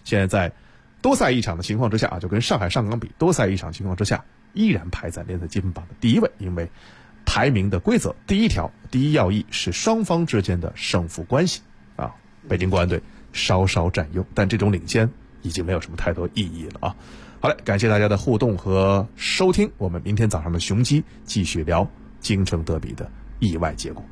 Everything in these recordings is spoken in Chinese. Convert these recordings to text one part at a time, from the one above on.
现在在多赛一场的情况之下就跟上海上港比多赛一场情况之下，依然排在联赛积分榜的第一位。因为排名的规则第一条第一要义是双方之间的胜负关系啊，北京国安队稍稍占优，但这种领先已经没有什么太多意义了啊。好嘞，感谢大家的互动和收听，我们明天早上的雄鸡继续聊京城德比的意外结果。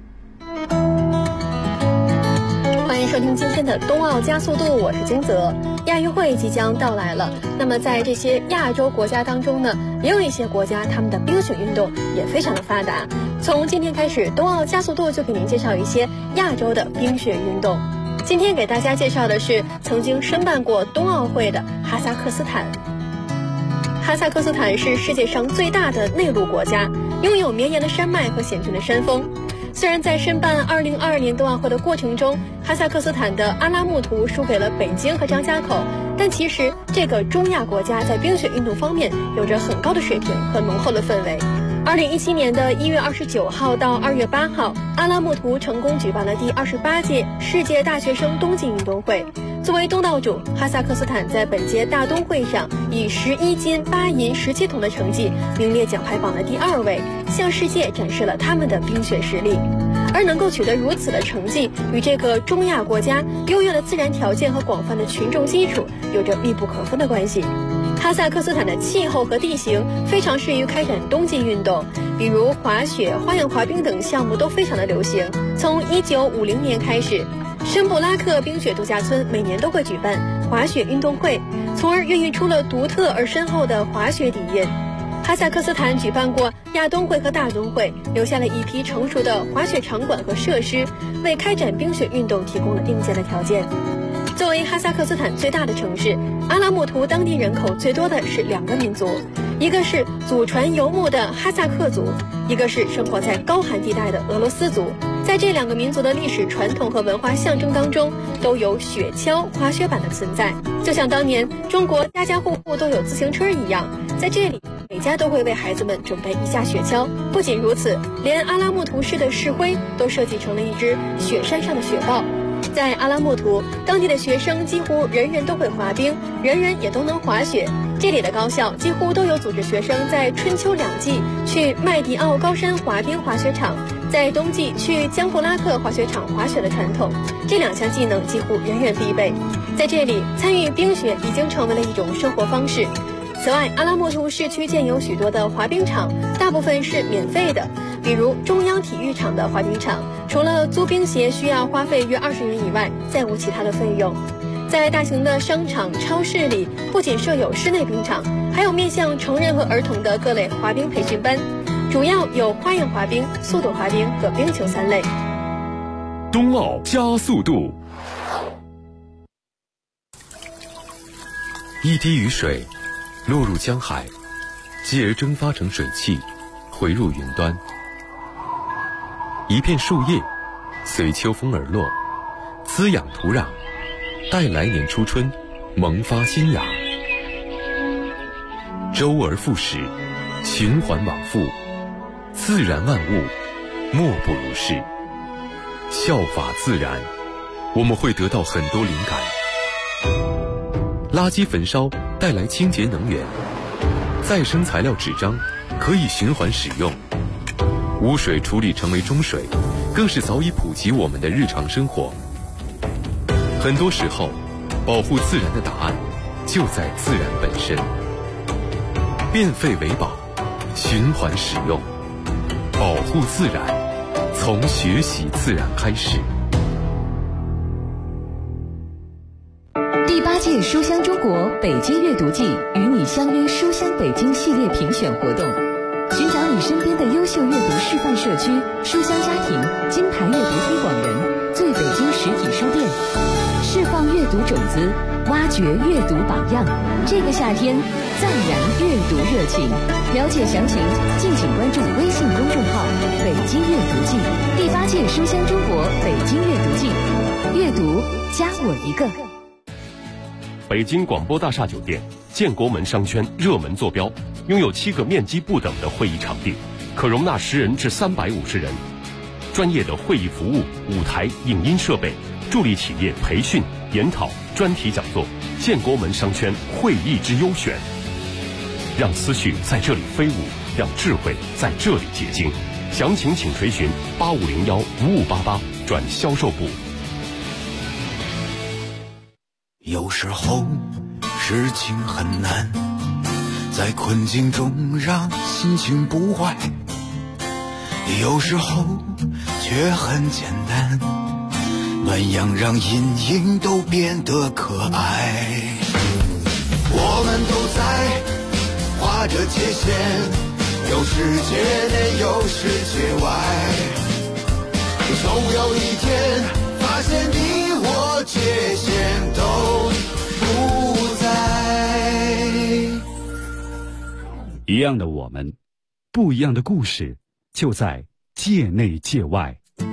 欢迎收听今天的冬奥加速度，我是金泽。亚运会即将到来了，那么在这些亚洲国家当中呢，也有一些国家他们的冰雪运动也非常的发达。从今天开始，冬奥加速度就给您介绍一些亚洲的冰雪运动。今天给大家介绍的是曾经申办过冬奥会的哈萨克斯坦。哈萨克斯坦是世界上最大的内陆国家，拥有绵延的山脉和险峻的山峰。虽然在申办2022年冬奥会的过程中，哈萨克斯坦的阿拉木图输给了北京和张家口，但其实这个中亚国家在冰雪运动方面有着很高的水平和浓厚的氛围。2017年的1月29号到2月8号，阿拉木图成功举办了第28届世界大学生冬季运动会。作为东道主，哈萨克斯坦在本届大冬会上以11金8银17铜的成绩名列奖牌榜的第2位，向世界展示了他们的冰雪实力。而能够取得如此的成绩，与这个中亚国家优越的自然条件和广泛的群众基础有着密不可分的关系。哈萨克斯坦的气候和地形非常适宜开展冬季运动，比如滑雪、花样滑冰等项目都非常的流行。从1950年开始，申布拉克冰雪度假村每年都会举办滑雪运动会，从而孕育出了独特而深厚的滑雪底蕴。哈萨克斯坦举办过亚冬会和大冬会，留下了一批成熟的滑雪场馆和设施，为开展冰雪运动提供了硬件的条件。作为哈萨克斯坦最大的城市，阿拉木图当地人口最多的是2个民族，一个是祖传游牧的哈萨克族，一个是生活在高寒地带的俄罗斯族。在这2个民族的历史传统和文化象征当中，都有雪橇、滑雪板的存在，就像当年中国家家户户都有自行车一样，在这里每家都会为孩子们准备一架雪橇。不仅如此，连阿拉木图市的市徽都设计成了一只雪山上的雪豹。在阿拉木图，当地的学生几乎人人都会滑冰，人人也都能滑雪。这里的高校几乎都有组织学生在春秋2季去麦迪奥高山滑冰滑雪场，在冬季去江布拉克滑雪场滑雪的传统，这2项技能几乎人人必备。在这里，参与冰雪已经成为了一种生活方式。此外，阿拉木图市区建有许多的滑冰场，大部分是免费的，比如中央体育场的滑冰场，除了租冰鞋需要花费约20元以外，再无其他的费用。在大型的商场、超市里，不仅设有室内冰场，还有面向成人和儿童的各类滑冰培训班，主要有花样滑冰、速度滑冰和冰球3类。 冬奥加速度。一滴雨水落入江海，继而蒸发成水汽，回入云端。一片树叶随秋风而落，滋养土壤，待来年初春萌发新芽。周而复始，循环往复，自然万物莫不如是。效法自然，我们会得到很多灵感。垃圾焚烧带来清洁能源，再生材料纸张可以循环使用，污水处理成为中水，更是早已普及我们的日常生活。很多时候，保护自然的答案就在自然本身。变废为宝，循环使用，保护自然，从学习自然开始。 第8届书香中国北京阅读季与你相约书香北京系列评选活动，寻找你身边的优秀阅读示范社区、书香家庭、金牌阅读推广人、最北京实体书店，释放阅读种子，挖掘阅读榜样。这个夏天，赞燃阅读热情。了解详情，敬请关注微信公众号“北京阅读季”。第8届书香中国北京阅读季，阅读加我一个。 北京广播大厦酒店建国门商圈热门坐标，拥有7个面积不等的会议场地，可容纳10人至350人。专业的会议服务、舞台、影音设备，助力企业培训、 研讨、专题讲座、建国门商圈会议之优选，让思绪在这里飞舞，让智慧在这里结晶。详情请垂询8501-5588转销售部。 有时候事情很难，在困境中让心情不坏，有时候却很简单，暖阳让阴影都变得可爱。我们都在画着界限，有世界内有世界外，总有一天发现你我界限都不在。 一样的我们，不一样的故事，就在界内界外。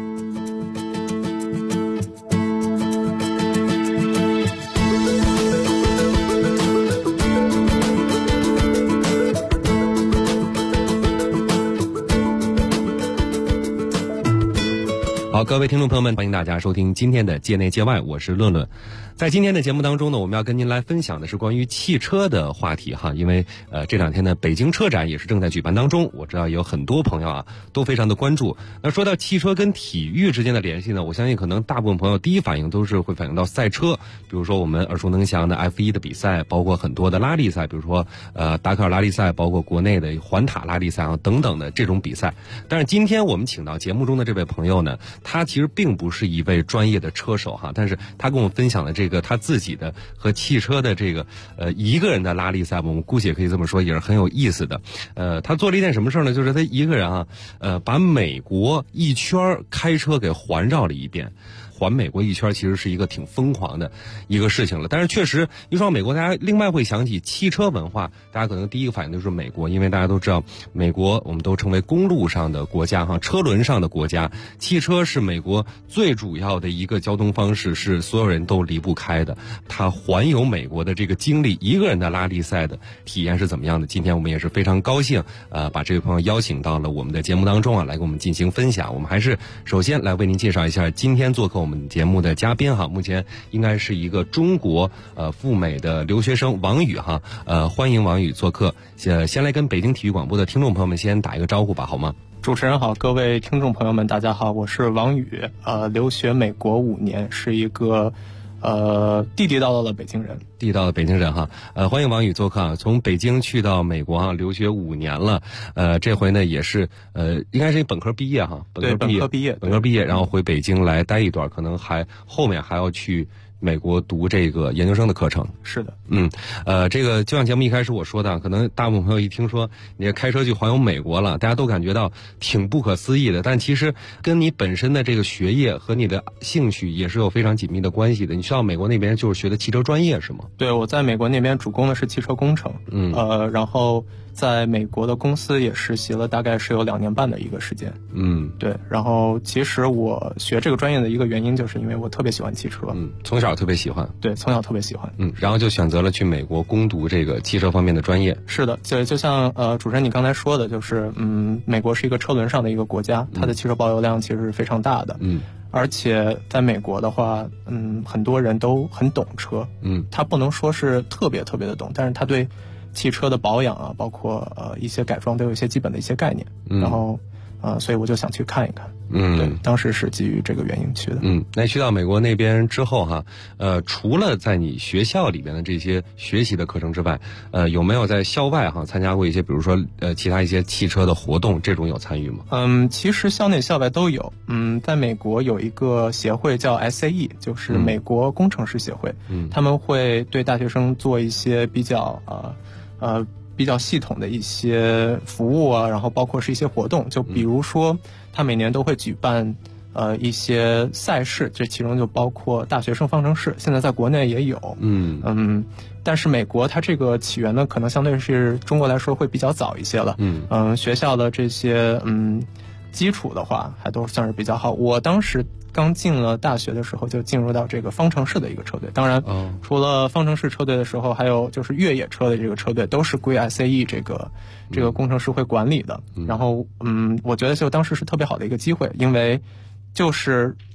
好，各位听众朋友们，欢迎大家收听今天的界内界外，我是论论。在今天的节目当中呢，我们要跟您来分享的是关于汽车的话题哈，因为这两天呢，北京车展也是正在举办当中，我知道有很多朋友啊都非常的关注。那说到汽车跟体育之间的联系呢，我相信可能大部分朋友第一反应都是会反映到赛车，比如说我们耳熟能详的 F1 的比赛，包括很多的拉力赛，比如说达喀尔拉力赛，包括国内的环塔拉力赛啊等等的这种比赛。但是今天我们请到节目中的这位朋友呢，他其实并不是一位专业的车手哈，但是他跟我们分享的这个他自己的和汽车的这个一个人的拉力赛，我们估计也可以这么说，也是很有意思的。他做了一件什么事呢？就是他一个人啊，把美国一圈开车给环绕了一遍。环美国一圈其实是一个挺疯狂的一个事情了，但是确实一说到美国，大家另外会想起汽车文化，大家可能第一个反应就是美国，因为大家都知道美国我们都称为公路上的国家哈，车轮上的国家，汽车是美国最主要的一个交通方式，是所有人都离不开的。他环游美国的这个经历，一个人的拉力赛的体验是怎么样的？今天我们也是非常高兴把这位朋友邀请到了我们的节目当中啊，来给我们进行分享。我们还是首先来为您介绍一下今天做客我们节目的嘉宾哈，目前应该是一个中国赴美的留学生王宇哈，欢迎王宇做客。先来跟北京体育广播的听众朋友们先打一个招呼吧，好吗？ 主持人好，各位听众朋友们大家好，我是王宇，留学美国5年，是一个地地道道的北京人。 地道的北京人哈，欢迎王宇做客啊！从北京去到美国啊，留学5年了，这回呢也是应该是本科毕业哈，本科毕业，然后回北京来待一段，可能后面还要去美国读这个研究生的课程。 是的， 这个就像节目一开始我说的，可能大部分朋友一听说你开车去环游美国了，大家都感觉到挺不可思议的，但其实跟你本身的这个学业和你的兴趣也是有非常紧密的关系的。你去到美国那边就是学的汽车专业是吗？ 对，我在美国那边主攻的是汽车工程，然后在美国的公司也实习了，大概是有2年半的一个时间。对。然后其实我学这个专业的一个原因，就是因为我特别喜欢汽车。 从小特别喜欢。 对，从小特别喜欢。 然后就选择了去美国攻读这个汽车方面的专业。 是的，就像主持人你刚才说的，就是美国是一个车轮上的一个国家，它的汽车保有量其实是非常大的。而且在美国的话，很多人都很懂车。他不能说是特别特别的懂，但是他对汽车的保养啊，包括一些改装都有一些基本的一些概念。然后所以我就想去看一看。对，当时是基于这个原因去的。 那去到美国那边之后哈，除了在你学校里边的这些学习的课程之外，有没有在校外哈参加过一些，比如说其他一些汽车的活动，这种有参与吗？ 其实校内校外都有。在美国有一个协会叫 SAE， 就是美国工程师协会。他们会对大学生做一些比较系统的一些服务啊，然后包括是一些活动，就比如说他每年都会举办一些赛事，这其中就包括大学生方程式，现在在国内也有。但是美国它这个起源呢，可能相对是中国来说会比较早一些了。学校的这些基础的话还都算是比较好。我当时刚进了大学的时候就进入到这个方程式的一个车队，当然除了方程式车队的时候，还有就是越野车的这个车队都是归 SAE 这个工程师会管理的。然后我觉得就当时是特别好的一个机会，因为就是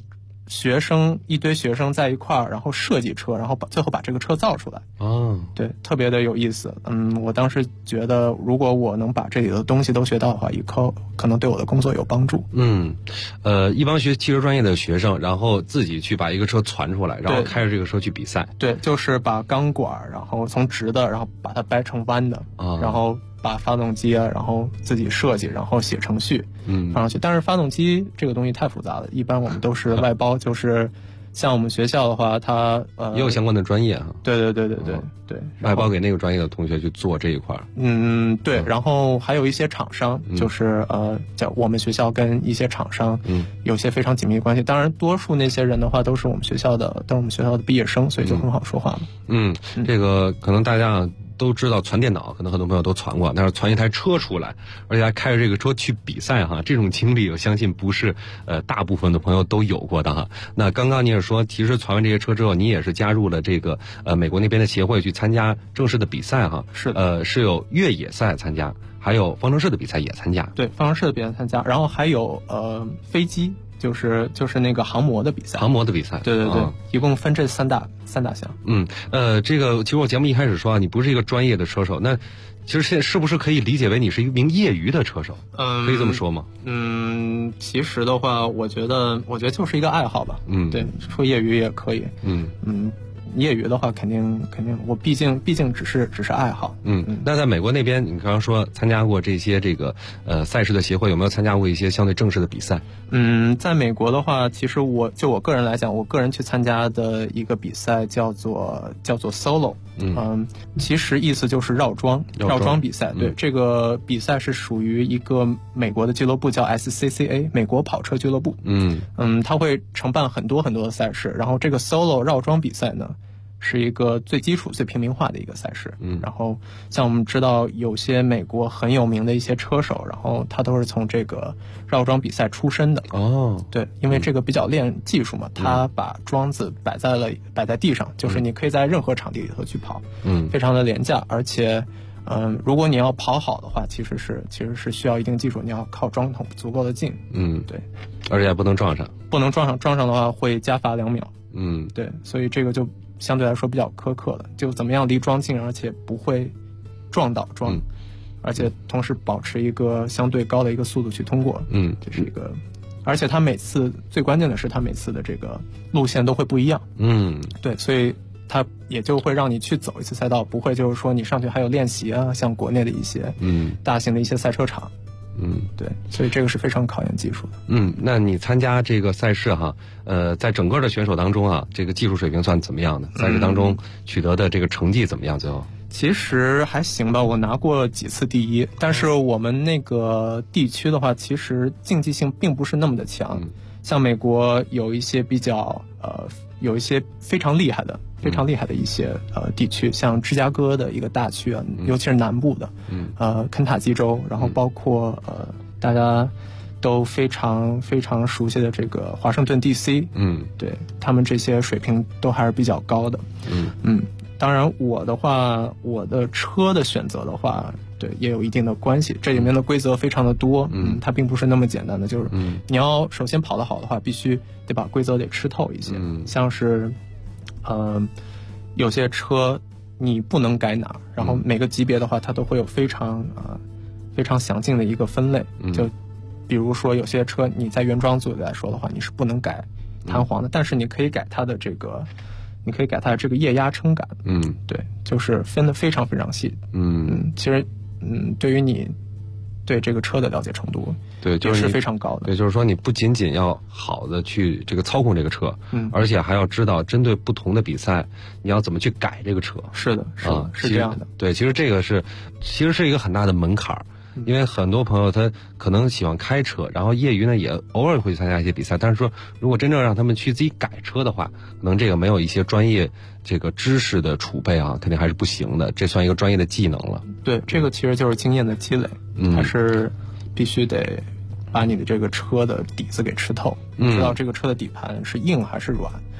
一堆学生在一块儿，然后设计车，然后最后把这个车造出来。对，特别的有意思。我当时觉得，如果我能把这里的东西都学到的话，以后可能对我的工作有帮助。 一帮学汽车专业的学生，然后自己去把一个车传出来，然后开着这个车去比赛。 对，就是把钢管，然后从直的，然后把它掰成弯的，然后把发动机啊，然后自己设计，然后写程序，放上去。但是发动机这个东西太复杂了，一般我们都是外包，就是像我们学校的话，它也有相关的专业哈。 对， 外包给那个专业的同学去做这一块。 对，然后还有一些厂商，就是叫我们学校跟一些厂商，有些非常紧密的关系。当然，多数那些人的话都是我们学校的毕业生，所以就很好说话了。 这个可能大家都知道传电脑，可能很多朋友都传过，但是传一台车出来，而且还开着这个车去比赛哈，这种经历我相信不是大部分的朋友都有过的哈。那刚刚你也说，其实传完这些车之后，你也是加入了这个美国那边的协会去参加正式的比赛哈。 是的， 是有越野赛参加，还有方程式的比赛也参加。 对，方程式的比赛参加，然后还有飞机。就是那个航模的比赛，对，一共分这三大项。 这个其实我节目一开始说啊，你不是一个专业的车手，那其实现在是不是可以理解为你是一名业余的车手？可以这么说吗？ 其实的话，我觉得就是一个爱好吧。对，说业余也可以。业余的话肯定，我毕竟只是爱好。 那在美国那边，你刚刚说参加过这些这个赛事的协会，有没有参加过一些相对正式的比赛？ 在美国的话，其实我个人来讲，我个人去参加的一个比赛叫做 Solo。其实意思就是绕桩比赛。对，这个比赛是属于一个美国的俱乐部叫 SCCA 美国跑车俱乐部。它会承办很多的赛事，然后这个 Solo 绕桩比赛呢，是一个最基础最平民化的一个赛事。然后像我们知道有些美国很有名的一些车手，然后他都是从这个绕桩比赛出身的。对，因为这个比较练技术嘛，他把桩子摆在地上，就是你可以在任何场地里头去跑，非常的廉价，而且如果你要跑好的话，其实是需要一定技术，你要靠桩筒足够的近。对， 而且还不能撞上的话会加罚2秒。对，所以这个就相对来说比较苛刻了，就怎么样离桩近，而且不会撞倒桩，而且同时保持一个相对高的一个速度去通过。这是一个，而且它最关键的是它每次的这个路线都会不一样。对，所以它也就会让你去走一次赛道，不会就是说你上去还有练习啊，像国内的一些大型的一些赛车场。对，所以这个是非常考验技术的。 那你参加这个赛事哈，在整个的选手当中啊，这个技术水平算怎么样的？赛事当中取得的这个成绩怎么样？最后其实还行吧，我拿过几次第一，但是我们那个地区的话，其实竞技性并不是那么的强。像美国有一些有一些非常厉害的一些地区，像芝加哥的一个大区啊，尤其是南部的，肯塔基州，然后包括大家都非常非常熟悉的这个华盛顿 DC，对，他们这些水平都还是比较高的。当然我的话，我的车的选择的话，对，也有一定的关系，这里面的规则非常的多。它并不是那么简单的，就是你要首先跑得好的话，必须得把规则得吃透一些。像是有些车你不能改哪儿，然后每个级别的话，它都会有非常详尽的一个分类。就比如说有些车你在原装组来说的话，你是不能改弹簧的，但是你可以改它的这个液压撑杆。对，就是分得非常非常细。其实对于你对这个车的了解程度， 对，就是非常高的。 对，就是说你不仅仅要好的去这个操控这个车，而且还要知道针对不同的比赛，你要怎么去改这个车。 是的，是这样的。 对，其实这个是一个很大的门槛儿。因为很多朋友他可能喜欢开车，然后业余呢也偶尔会参加一些比赛，但是说如果真正让他们去自己改车的话，可能这个没有一些专业这个知识的储备啊，肯定还是不行的，这算一个专业的技能了。 对，这个其实就是经验的积累，还是必须得把你的这个车的底子给吃透，知道这个车的底盘是硬还是软，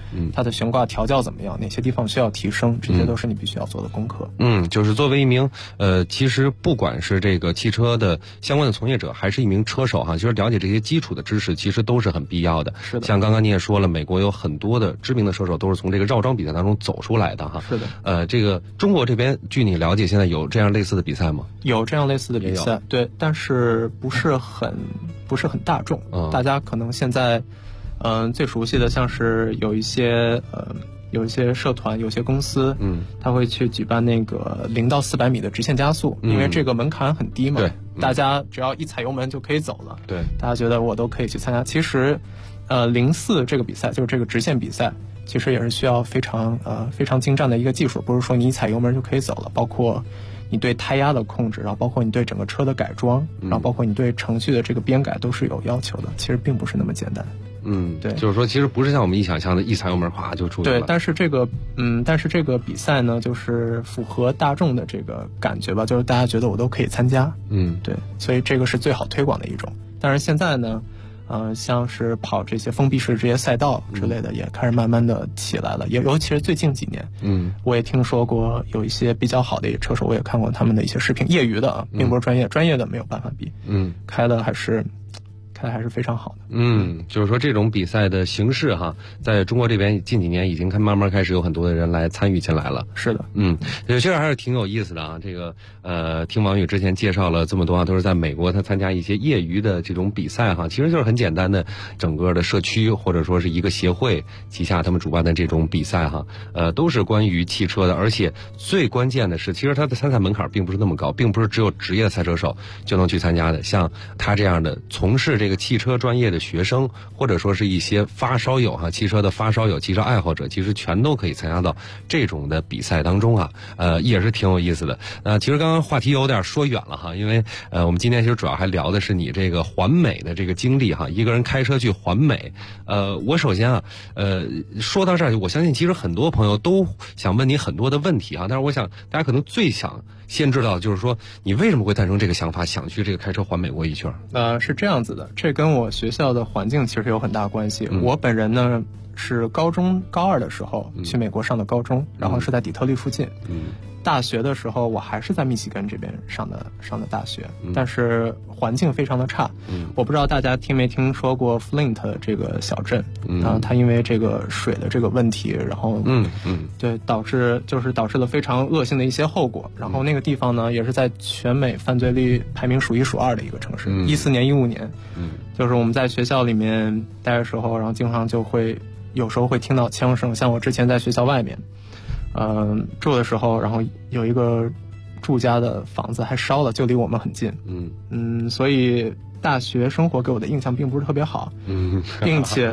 它的悬挂调教怎么样，哪些地方需要提升，这些都是你必须要做的功课。 就是作为一名其实不管是这个汽车的相关的从业者，还是一名车手哈，其实了解这些基础的知识其实都是很必要的。 是的， 像刚刚你也说了，美国有很多的知名的车手都是从这个绕桩比赛当中走出来的哈。 是的。 这个中国这边据你了解，现在有这样类似的比赛吗？ 有这样类似的比赛，对，但是不是很大众。大家可能现在最熟悉的像是有一些社团，有些公司，他会去举办那个0到400米的直线加速，因为这个门槛很低嘛， 对， 大家只要一踩油门就可以走了， 对， 大家觉得我都可以去参加。其实04这个比赛就是这个直线比赛，其实也是需要非常精湛的一个技术，不是说你一踩油门就可以走了，包括你对胎压的控制，然后包括你对整个车的改装，然后包括你对程序的这个编改都是有要求的，其实并不是那么简单。 对，就是说其实不是像我们一想象的一踩油门咵就出去了。 对，但是这个比赛呢，就是符合大众的这个感觉吧，就是大家觉得我都可以参加。对，所以这个是最好推广的一种。但是现在呢，像是跑这些封闭式这些赛道之类的，也开始慢慢的起来了。尤其是最近几年，我也听说过有一些比较好的车手，我也看过他们的一些视频，业余的并不是专业的没有办法比。开的还是非常好的。 就是说这种比赛的形式哈，在中国这边近几年已经慢慢开始有很多的人来参与进来了。 是的， 其实还是挺有意思的啊。这个听王宇之前介绍了这么多啊，都是在美国他参加一些业余的这种比赛哈，其实就是很简单的整个的社区或者说是一个协会旗下他们主办的这种比赛哈，都是关于汽车的，而且最关键的是，其实他的参赛门槛并不是那么高，并不是只有职业赛车手就能去参加的，像他这样的从事这个汽车专业的学生，或者说是一些发烧友哈，汽车的发烧友、汽车爱好者，其实全都可以参加到这种的比赛当中啊，也是挺有意思的。其实刚刚话题有点说远了哈，因为我们今天其实主要还聊的是你这个环美的这个经历哈，一个人开车去环美。我首先啊，说到这儿，我相信其实很多朋友都想问你很多的问题啊，但是我想大家可能最想先知道的就是说，你为什么会诞生这个想法，想去这个开车环美国一圈？ 是这样子的，这跟我学校的环境其实有很大关系。我本人呢是高2的时候去美国上的高中，然后是在底特律附近。大学的时候我还是在密西根这边上的大学，但是环境非常的差。我不知道大家听没听说过 Flint 这个小镇，然后它因为这个水的这个问题，然后对导致了非常恶性的一些后果。然后那个地方呢也是在全美犯罪率排名数1数2的一个城市。14年15年，就是我们在学校里面待的时候，然后经常就会有时候会听到枪声，像我之前在学校外面住的时候，然后有一个住家的房子还烧了，就离我们很近。所以大学生活给我的印象并不是特别好。并且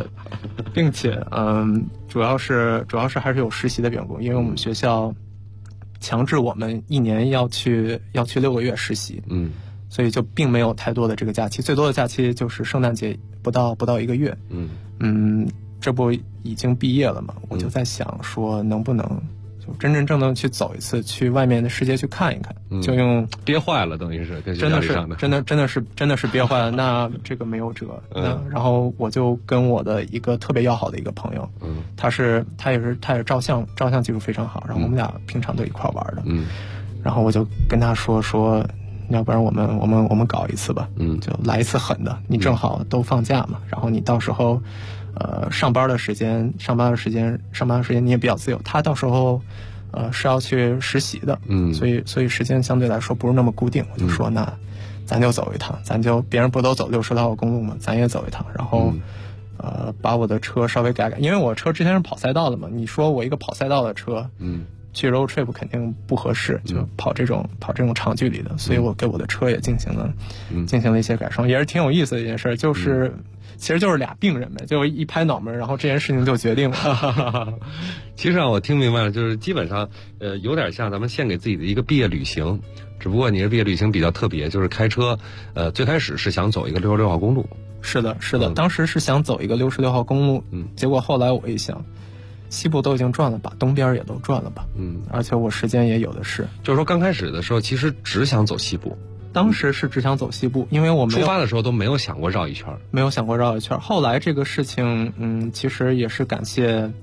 主要是还是有实习的缘故，因为我们学校强制我们1年要去6个月实习。所以就并没有太多的这个假期，最多的假期就是圣诞节不到1个月。这不已经毕业了嘛，我就在想说能不能就真正的去走一次，去外面的世界去看一看。就用憋坏了，等于是真的是憋坏了。那这个没有辙。然后我就跟我的一个特别要好的一个朋友，他也是照相技术非常好，然后我们俩平常都一块玩的。然后我就跟他说要不然我们搞一次吧，就来一次狠的。你正好都放假嘛，然后你到时候上班的时间你也比较自由。他到时候是要去实习的，所以时间相对来说不是那么固定。我就说那咱就走一趟，别人不都走60号公路嘛，咱也走一趟，然后把我的车稍微改改，因为我车之前是跑赛道的嘛，你说我一个跑赛道的车，去 road trip 肯定不合适，就跑这种长距离的，所以我给我的车也进行了一些改装，也是挺有意思的一件事，其实就是俩病人呗，就一拍脑门，然后这件事情就决定了。 其实我听明白了，就是基本上有点像咱们献给自己的一个毕业旅行，只不过你的毕业旅行比较特别，就是开车最开始是想走一个66号公路。 是的，当时是想走一个66号公路，结果后来我一想，西部都已经转了吧，东边也都转了吧，而且我时间也有的是。 就是说刚开始的时候其实只想走西部， 当时是只想走西部，因为我们出发的时候都没有想过绕一圈。 后来这个事情其实也是感谢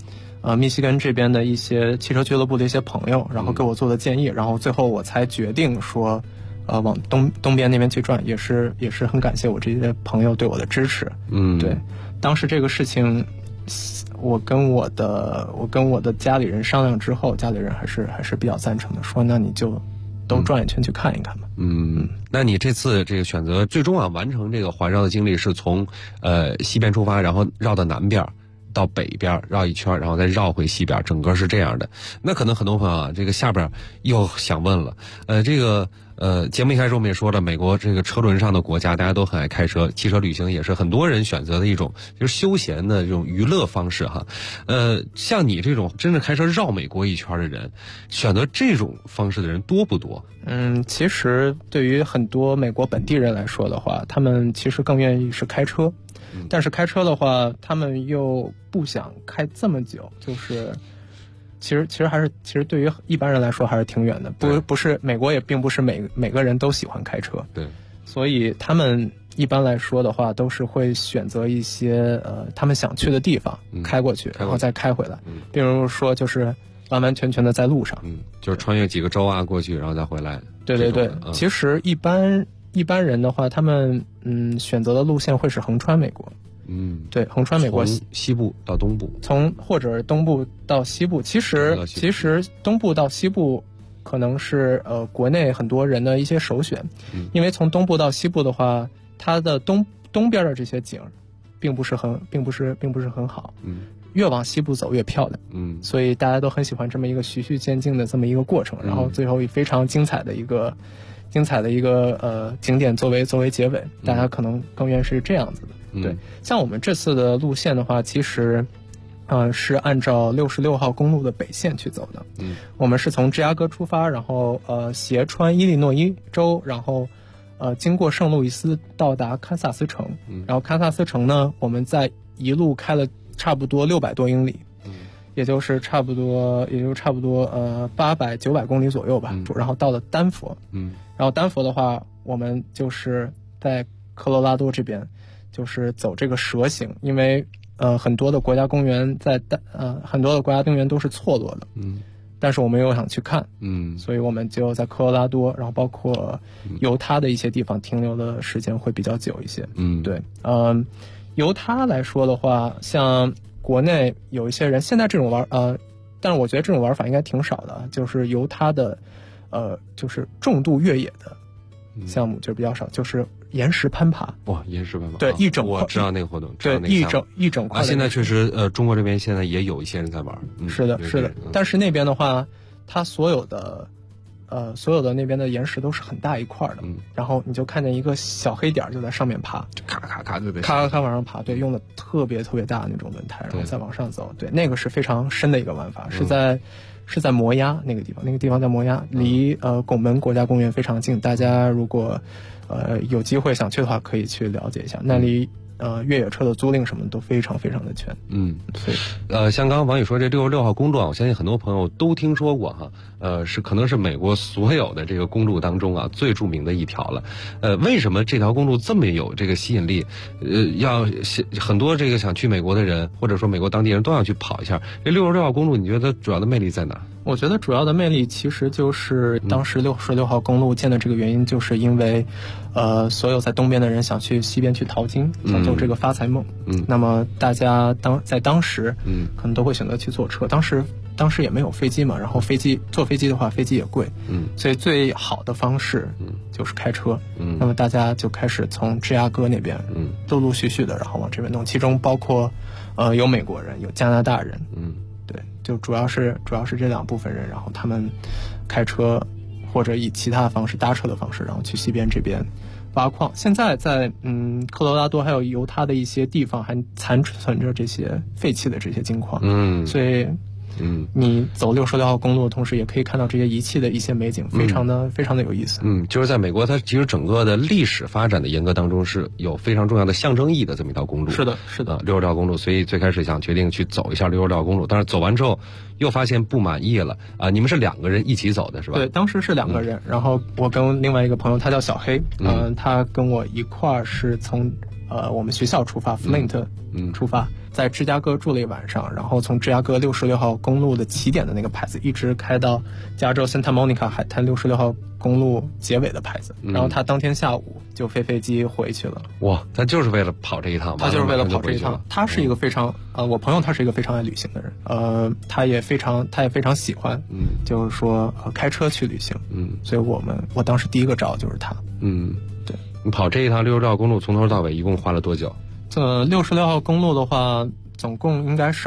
密西根这边的一些汽车俱乐部的一些朋友，然后给我做的建议，然后最后我才决定说，往东边那边去转，也是很感谢我这些朋友对我的支持。对，当时这个事情，我跟我的家里人商量之后，家里人还是比较赞成的，说那你就都转一圈去看一看吧。 那你这次这个选择最终完成这个环绕的经历是从西边出发，然后绕到南边到北边绕一圈，然后再绕回西边，整个是这样的。那可能很多朋友这个下边又想问了，这个节目一开始我们也说了，美国这个车轮上的国家，大家都很爱开车，汽车旅行也是很多人选择的一种就是休闲的这种娱乐方式哈。像你这种真正开车绕美国一圈的人，选择这种方式的人多不多？ 其实对于很多美国本地人来说的话，他们其实更愿意是开车。但是开车的话，他们又不想开这么久，就是其实对于一般人来说还是挺远的，不是美国也并不是每个人都喜欢开车， 对， 所以他们一般来说的话都是会选择一些他们想去的地方开过去，然后再开回来，比如说就是完完全全的在路上， 就是穿越几个州过去然后再回来。 对，其实一般人的话，他们选择的路线会是横穿美国。对，横穿美国， 从西部到东部， 或者东部到西部。其实东部到西部可能是国内很多人的一些首选，因为从东部到西部的话，它的东边的这些景并不是很好。越往西部走越漂亮。所以大家都很喜欢这么一个循序渐进的这么一个过程，然后最后以非常精彩的一个景点作为结尾，大家可能更愿意是这样子的。对，像我们这次的路线的话，其实是按照66号公路的北线去走的。我们是从芝加哥出发，然后斜穿伊利诺伊州，然后经过圣路易斯到达堪萨斯城，然后堪萨斯城呢，我们在一路开了差不多600多英里，也就是差不多800、900公里左右吧。然后到了丹佛，然后丹佛的话，我们就是在科罗拉多这边，就是走这个蛇形，因为很多的国家公园都是错落的，但是我们又想去看，所以我们就在科罗拉多，然后包括犹他的一些地方停留的时间会比较久一些。对，犹他来说的话，像国内有一些人现在这种但是我觉得这种玩法应该挺少的，就是犹他的就是重度越野的项目就比较少，就是岩石攀爬。 哇，岩石攀爬， 对，一整块， 我知道那个活动， 对，一整块。 现在确实中国这边现在也有一些人在玩。 是的，但是那边的话，它所有的那边的岩石都是很大一块的，然后你就看见一个小黑点就在上面爬， 咔咔咔，对不对？ 咔咔咔往上爬，对，用的特别特别大的那种轮胎，然后再往上走，对，那个是非常深的一个玩法，是在摩崖那个地方在摩崖，离拱门国家公园非常近，大家如果有机会想去的话，可以去了解一下，那里越野车的租赁什么都非常非常的全。 对，像刚刚王宇说这66号公路我相信很多朋友都听说过哈，可能是美国所有的这个公路当中最著名的一条了。为什么这条公路这么有这个吸引力？要很多这个想去美国的人，或者说美国当地人都要去跑一下。这66号公路，你觉得主要的魅力在哪？ 我觉得主要的魅力其实就是当时66号公路建的这个原因，就是因为所有在东边的人想去西边去淘金，想做这个发财梦。那么大家在当时可能都会选择去坐车，当时也没有飞机嘛，然后坐飞机的话飞机也贵，所以最好的方式就是开车。那么大家就开始从芝加哥那边陆陆续续的然后往这边弄，其中包括有美国人，有加拿大人，对，就主要是这两部分人，然后他们开车或者以其他的方式搭车的方式，然后去西边这边挖矿。现在在科罗拉多还有犹他的一些地方还残存着这些废弃的这些金矿，所以你走66号公路的同时，也可以看到这些遗弃的一些美景，非常的有意思。 就是在美国，它其实整个的历史发展的严格当中是有非常重要的象征意义的这么一条公路。 是的 ，66号公路，所以最开始想决定去走一下66号公路，但是走完之后又发现不满意了啊！你们是2个人一起走的是吧？ 对，当时是2个人，然后我跟另外一个朋友，他叫小黑，他跟我一块儿是从我们学校出发 ，Flint 出发， 在芝加哥住了一晚上，然后从芝加哥66号公路的起点的那个牌子一直开到加州 Santa Monica 海滩66号公路结尾的牌子，然后他当天下午就飞机回去了。 哇，他就是为了跑这一趟。 他就是为了跑这一趟。他是一个非常我朋友他是一个非常爱旅行的人，他也非常喜欢，就是说开车去旅行，所以我当时第一个找就是他。对， 你跑这一趟66号公路从头到尾一共花了多久 ？66号公路的话，总共应该是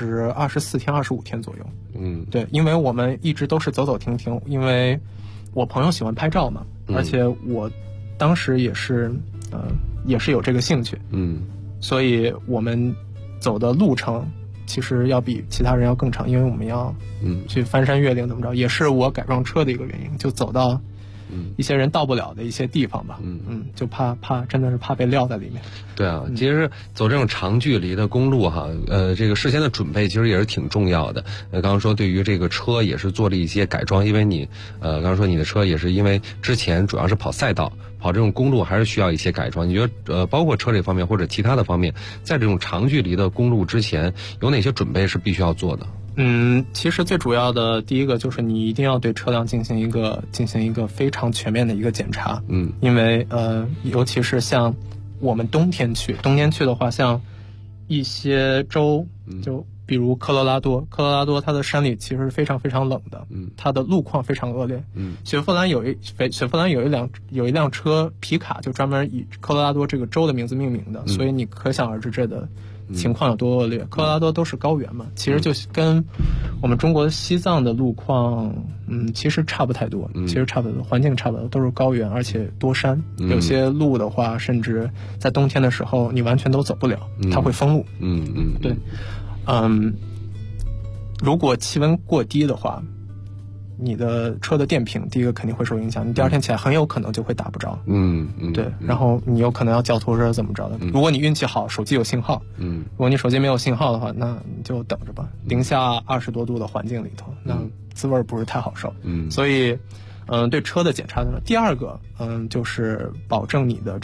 24天、25天左右。对，因为我们一直都是走走停停，因为我朋友喜欢拍照嘛，而且我当时也是有这个兴趣，所以我们走的路程其实要比其他人要更长，因为我们要去翻山越岭怎么着，也是我改装车的一个原因，就走到一些人到不了的一些地方吧，就怕真的是怕被撂在里面。 对啊，其实走这种长距离的公路哈，这个事先的准备其实也是挺重要的。刚刚说对于这个车也是做了一些改装，因为你刚刚说你的车也是因为之前主要是跑赛道，跑这种公路还是需要一些改装。你觉得包括车这方面或者其他的方面，在这种长距离的公路之前有哪些准备是必须要做的？ 其实最主要的第一个就是你一定要对车辆进行一个非常全面的一个检查。因为尤其是像我们冬天去的话，像一些州，就比如科罗拉多它的山里其实是非常非常冷的，它的路况非常恶劣。雪佛兰有一辆车皮卡就专门以科罗拉多这个州的名字命名的，所以你可想而知这的情况有多恶劣。科罗拉多都是高原嘛，其实就跟我们中国西藏的路况其实差不太多，环境差不多，都是高原而且多山，有些路的话甚至在冬天的时候你完全都走不了，它会封路。对，如果气温过低的话，你的车的电瓶第一个肯定会受影响，你第二天起来很有可能就会打不着。对，然后你有可能要叫拖车怎么着的。如果你运气好，手机有信号，如果你手机没有信号的话，那你就等着吧。零下20多度的环境里头，那滋味不是太好受。所以对车的检查的第二个就是保证你的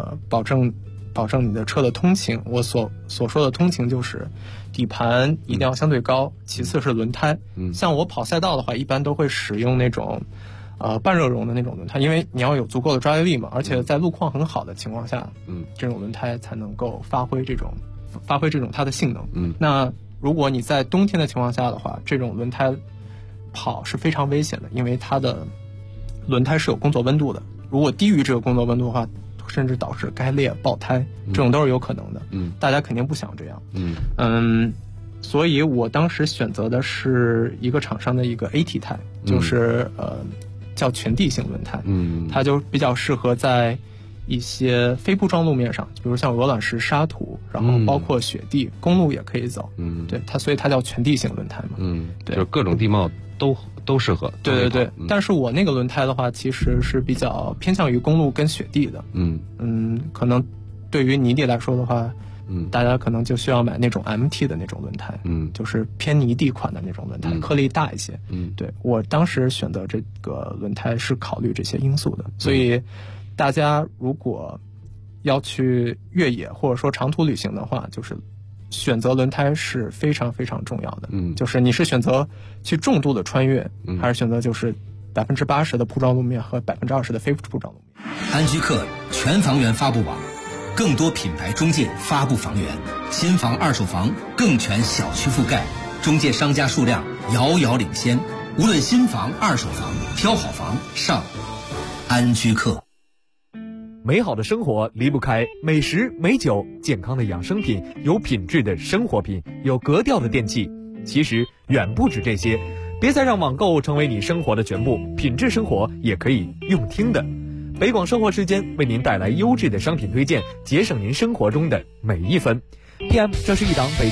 车的通勤。我所说的通勤就是底盘一定要相对高，其次是轮胎。像我跑赛道的话，一般都会使用那种半热熔的那种轮胎，因为你要有足够的抓地力嘛，而且在路况很好的情况下，这种轮胎才能够发挥这种它的性能。那如果你在冬天的情况下的话，这种轮胎跑是非常危险的，因为它的轮胎是有工作温度的，如果低于这个工作温度的话，甚至导致该裂爆胎，这种都是有可能的。大家肯定不想这样。所以我当时选择的是一个厂商的一个 AT 胎，就是叫全地形轮胎。它就比较适合在一些非铺装路面上，比如像鹅卵石、沙土，然后包括雪地，公路也可以走。对，所以它叫全地形轮胎嘛。 对，就各种地貌都适合。 对，但是我那个轮胎的话，其实是比较偏向于公路跟雪地的。可能对于泥地来说的话，大家可能就需要买那种 MT 的那种轮胎，就是偏泥地款的那种轮胎，颗粒大一些。对，我当时选择这个轮胎是考虑这些因素的。所以大家如果要去越野或者说长途旅行的话，就是选择轮胎是非常非常重要的。就是你是选择去重度的穿越，还是选择就是80%的铺装路面和20%的非铺装路面。 安居客全房源发布网，更多品牌中介发布房源，新房二手房更全小区覆盖，中介商家数量遥遥领先。无论新房二手房，挑好房上安居客。 美好的生活离不开美食美酒，健康的养生品，有品质的生活品，有格调的电器。其实远不止这些，别再让网购成为你生活的全部，品质生活也可以用听的。北广生活时间为您带来优质的商品推荐，节省您生活中的每一分。PM， 这是一档北